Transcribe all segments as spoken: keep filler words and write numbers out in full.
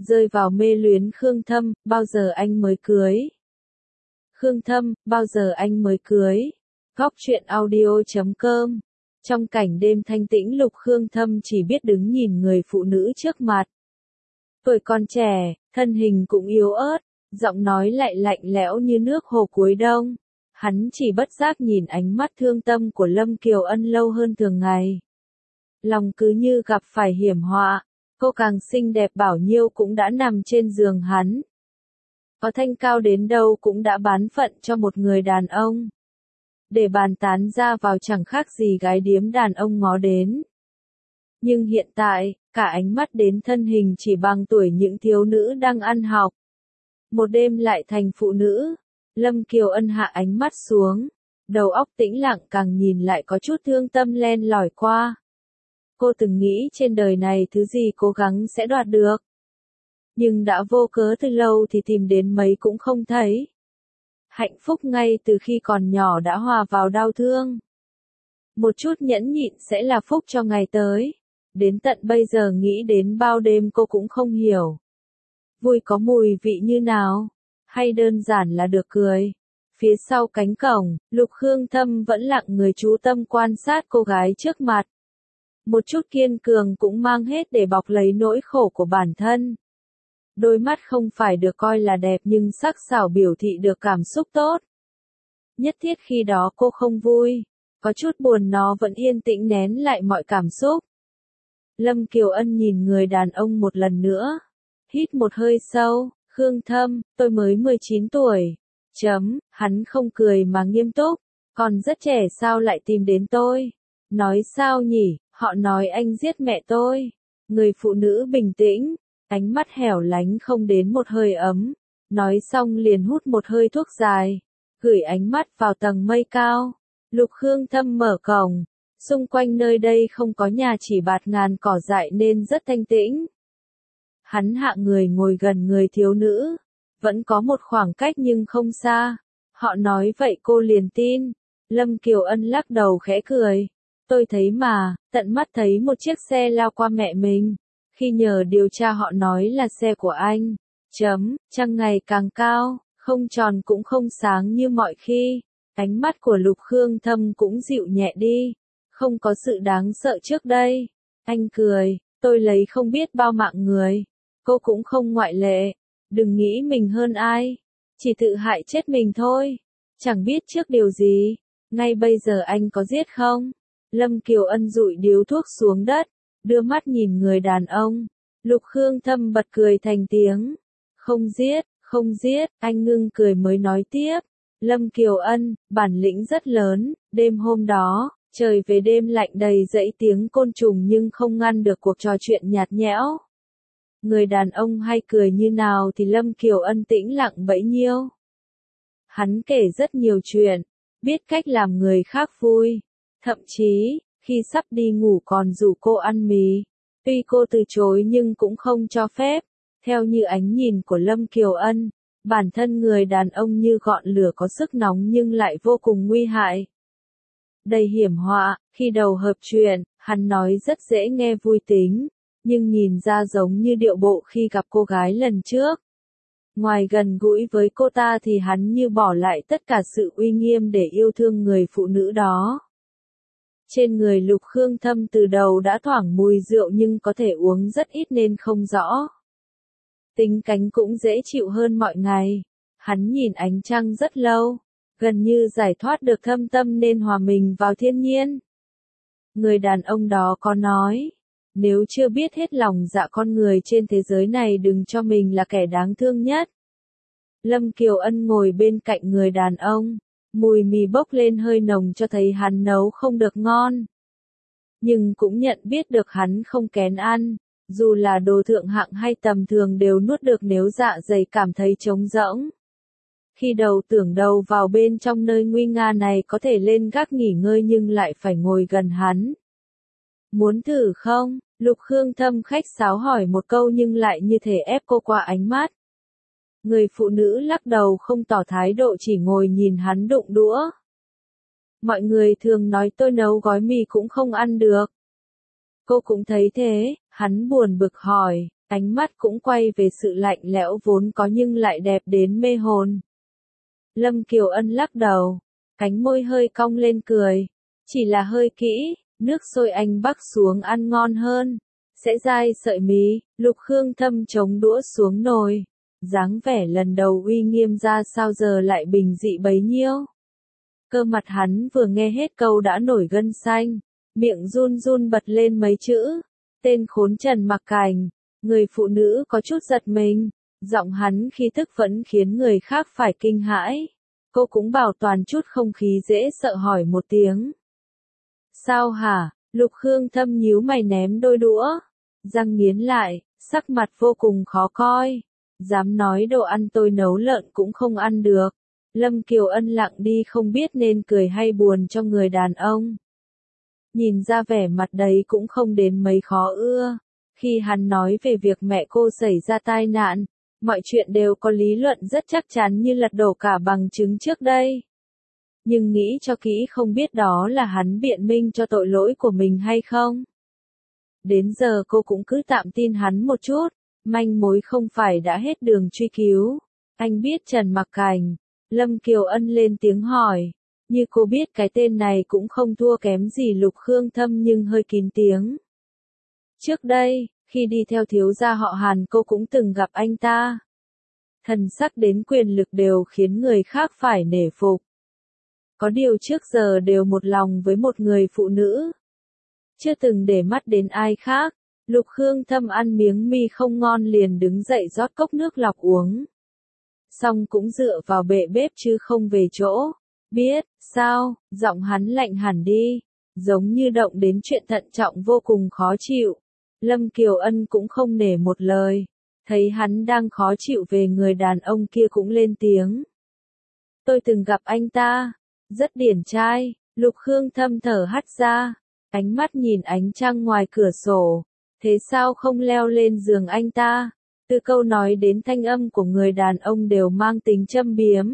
rơi vào mê luyến Khương Thâm, bao giờ anh mới cưới? Khương Thâm, bao giờ anh mới cưới? Góc truyện audio chấm com. Trong cảnh đêm thanh tĩnh Lục Khương Thâm chỉ biết đứng nhìn người phụ nữ trước mặt. Tuổi còn trẻ, thân hình cũng yếu ớt, giọng nói lại lạnh lẽo như nước hồ cuối đông. Hắn chỉ bất giác nhìn ánh mắt thương tâm của Lâm Kiều Ân lâu hơn thường ngày. Lòng cứ như gặp phải hiểm họa, cô càng xinh đẹp bảo nhiêu cũng đã nằm trên giường hắn. Có thanh cao đến đâu cũng đã bán phận cho một người đàn ông. Để bàn tán ra vào chẳng khác gì gái điếm đàn ông ngó đến. Nhưng hiện tại, cả ánh mắt đến thân hình chỉ bằng tuổi những thiếu nữ đang ăn học. Một đêm lại thành phụ nữ. Lâm Kiều Ân hạ ánh mắt xuống, đầu óc tĩnh lặng càng nhìn lại có chút thương tâm len lỏi qua. Cô từng nghĩ trên đời này thứ gì cố gắng sẽ đoạt được. Nhưng đã vô cớ từ lâu thì tìm đến mấy cũng không thấy. Hạnh phúc ngay từ khi còn nhỏ đã hòa vào đau thương. Một chút nhẫn nhịn sẽ là phúc cho ngày tới. Đến tận bây giờ nghĩ đến bao đêm cô cũng không hiểu. Vui có mùi vị như nào? Hay đơn giản là được cười. Phía sau cánh cổng, Lục Khương Thâm vẫn lặng người chú tâm quan sát cô gái trước mặt. Một chút kiên cường cũng mang hết để bọc lấy nỗi khổ của bản thân. Đôi mắt không phải được coi là đẹp nhưng sắc sảo biểu thị được cảm xúc tốt. Nhất thiết khi đó cô không vui, có chút buồn nó vẫn yên tĩnh nén lại mọi cảm xúc. Lâm Kiều Ân nhìn người đàn ông một lần nữa. Hít một hơi sâu. Khương Thâm, tôi mới mười chín tuổi. Chấm, hắn không cười mà nghiêm túc. Còn rất trẻ sao lại tìm đến tôi? Nói sao nhỉ, họ nói anh giết mẹ tôi. Người phụ nữ bình tĩnh, ánh mắt hẻo lánh không đến một hơi ấm. Nói xong liền hút một hơi thuốc dài. Gửi ánh mắt vào tầng mây cao. Lục Khương Thâm mở cổng. Xung quanh nơi đây không có nhà chỉ bạt ngàn cỏ dại nên rất thanh tĩnh. Hắn hạ người ngồi gần người thiếu nữ. Vẫn có một khoảng cách nhưng không xa. Họ nói vậy cô liền tin. Lâm Kiều Ân lắc đầu khẽ cười. Tôi thấy mà, tận mắt thấy một chiếc xe lao qua mẹ mình. Khi nhờ điều tra họ nói là xe của anh. Chấm, trăng ngày càng cao, không tròn cũng không sáng như mọi khi. Ánh mắt của Lục Khương Thâm cũng dịu nhẹ đi. Không có sự đáng sợ trước đây. Anh cười, tôi lấy không biết bao mạng người. Cô cũng không ngoại lệ. Đừng nghĩ mình hơn ai. Chỉ tự hại chết mình thôi. Chẳng biết trước điều gì. Ngay bây giờ anh có giết không? Lâm Kiều Ân dụi điếu thuốc xuống đất. Đưa mắt nhìn người đàn ông. Lục Khương Thâm bật cười thành tiếng. Không giết, không giết. Anh ngưng cười mới nói tiếp. Lâm Kiều Ân, bản lĩnh rất lớn. Đêm hôm đó, trời về đêm lạnh đầy dẫy tiếng côn trùng nhưng không ngăn được cuộc trò chuyện nhạt nhẽo. Người đàn ông hay cười như nào thì Lâm Kiều Ân tĩnh lặng bấy nhiêu. Hắn kể rất nhiều chuyện, biết cách làm người khác vui. Thậm chí, khi sắp đi ngủ còn rủ cô ăn mì. Tuy cô từ chối nhưng cũng không cho phép. Theo như ánh nhìn của Lâm Kiều Ân, bản thân người đàn ông như ngọn lửa có sức nóng nhưng lại vô cùng nguy hại. Đầy hiểm họa, khi đầu hợp chuyện, hắn nói rất dễ nghe vui tính. Nhưng nhìn ra giống như điệu bộ khi gặp cô gái lần trước. Ngoài gần gũi với cô ta thì hắn như bỏ lại tất cả sự uy nghiêm để yêu thương người phụ nữ đó. Trên người Lục Khương Thâm từ đầu đã thoảng mùi rượu nhưng có thể uống rất ít nên không rõ. Tính cánh cũng dễ chịu hơn mọi ngày. Hắn nhìn ánh trăng rất lâu, gần như giải thoát được thâm tâm nên hòa mình vào thiên nhiên. Người đàn ông đó có nói. Nếu chưa biết hết lòng dạ con người trên thế giới này đừng cho mình là kẻ đáng thương nhất. Lâm Kiều Ân ngồi bên cạnh người đàn ông. Mùi mì bốc lên hơi nồng cho thấy hắn nấu không được ngon. Nhưng cũng nhận biết được hắn không kén ăn. Dù là đồ thượng hạng hay tầm thường đều nuốt được nếu dạ dày cảm thấy trống rỗng. Khi đầu tưởng đầu vào bên trong nơi nguy nga này có thể lên gác nghỉ ngơi nhưng lại phải ngồi gần hắn. Muốn thử không? Lục Khương Thâm khách sáo hỏi một câu nhưng lại như thể ép cô qua ánh mắt. Người phụ nữ lắc đầu không tỏ thái độ chỉ ngồi nhìn hắn đụng đũa. Mọi người thường nói tôi nấu gói mì cũng không ăn được. Cô cũng thấy thế, hắn buồn bực hỏi, Ánh mắt cũng quay về sự lạnh lẽo vốn có nhưng lại đẹp đến mê hồn. Lâm Kiều Ân lắc đầu, cánh môi hơi cong lên cười. Chỉ là hơi kỹ, nước sôi anh bắc xuống ăn ngon hơn. Sẽ dai sợi mí, Lục Khương Thâm chống đũa xuống nồi. Dáng vẻ lần đầu uy nghiêm ra sao giờ lại bình dị bấy nhiêu. Cơ mặt hắn vừa nghe hết câu đã nổi gân xanh, miệng run run bật lên mấy chữ. Tên khốn Trần Mặc Cảnh, người phụ nữ có chút giật mình. Giọng hắn khi tức vẫn khiến người khác phải kinh hãi. Cô cũng bảo toàn chút không khí dễ sợ hỏi một tiếng. Sao hả? Lục Khương Thâm nhíu mày ném đôi đũa. Răng nghiến lại, sắc mặt vô cùng khó coi. Dám nói đồ ăn tôi nấu lợn cũng không ăn được. Lâm Kiều Ân lặng đi không biết nên cười hay buồn cho người đàn ông. Nhìn ra vẻ mặt đấy cũng không đến mấy khó ưa. Khi hắn nói về việc mẹ cô xảy ra tai nạn, mọi chuyện đều có lý luận rất chắc chắn như lật đổ cả bằng chứng trước đây. Nhưng nghĩ cho kỹ không biết đó là hắn biện minh cho tội lỗi của mình hay không. Đến giờ cô cũng cứ tạm tin hắn một chút, manh mối không phải đã hết đường truy cứu. Anh biết Trần Mặc Cảnh, Lâm Kiều Ân lên tiếng hỏi. Như cô biết cái tên này cũng không thua kém gì Lục Khương Thâm nhưng hơi kín tiếng. Trước đây, khi đi theo thiếu gia họ Hàn cô cũng từng gặp anh ta. Thần sắc đến quyền lực đều khiến người khác phải nể phục. Có điều trước giờ đều một lòng với một người phụ nữ. Chưa từng để mắt đến ai khác. Lục Khương Thâm ăn miếng mì không ngon liền đứng dậy rót cốc nước lọc uống. Xong cũng dựa vào bệ bếp chứ không về chỗ. Biết, sao, giọng hắn lạnh hẳn đi. Giống như động đến chuyện thận trọng vô cùng khó chịu. Lâm Kiều Ân cũng không nể một lời. Thấy hắn đang khó chịu về người đàn ông kia cũng lên tiếng. Tôi từng gặp anh ta. Rất điển trai. Lục Khương Thâm thở hắt ra. Ánh mắt nhìn ánh trăng ngoài cửa sổ. Thế sao không leo lên giường anh ta? Từ câu nói đến thanh âm của người đàn ông đều mang tính châm biếm.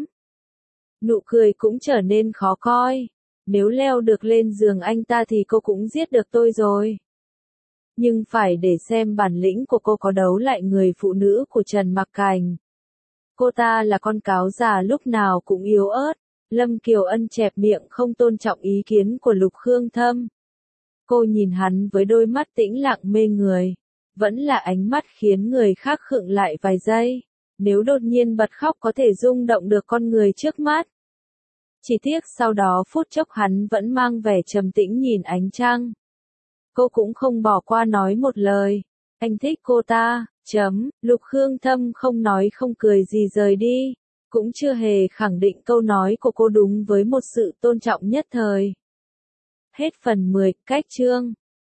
Nụ cười cũng trở nên khó coi. Nếu leo được lên giường anh ta thì cô cũng giết được tôi rồi. Nhưng phải để xem bản lĩnh của cô có đấu lại người phụ nữ của Trần Mặc Cảnh. Cô ta là con cáo già lúc nào cũng yếu ớt. Lâm Kiều Ân chẹp miệng không tôn trọng ý kiến của Lục Khương Thâm. Cô nhìn hắn với đôi mắt tĩnh lặng mê người. Vẫn là ánh mắt khiến người khác khựng lại vài giây. Nếu đột nhiên bật khóc có thể rung động được con người trước mắt. Chỉ tiếc sau đó phút chốc hắn vẫn mang vẻ trầm tĩnh nhìn ánh trăng. Cô cũng không bỏ qua nói một lời. Anh thích cô ta, chấm. Lục Khương Thâm không nói không cười gì rời đi. Cũng chưa hề khẳng định câu nói của cô đúng với một sự tôn trọng nhất thời. Hết phần mười, cách chương.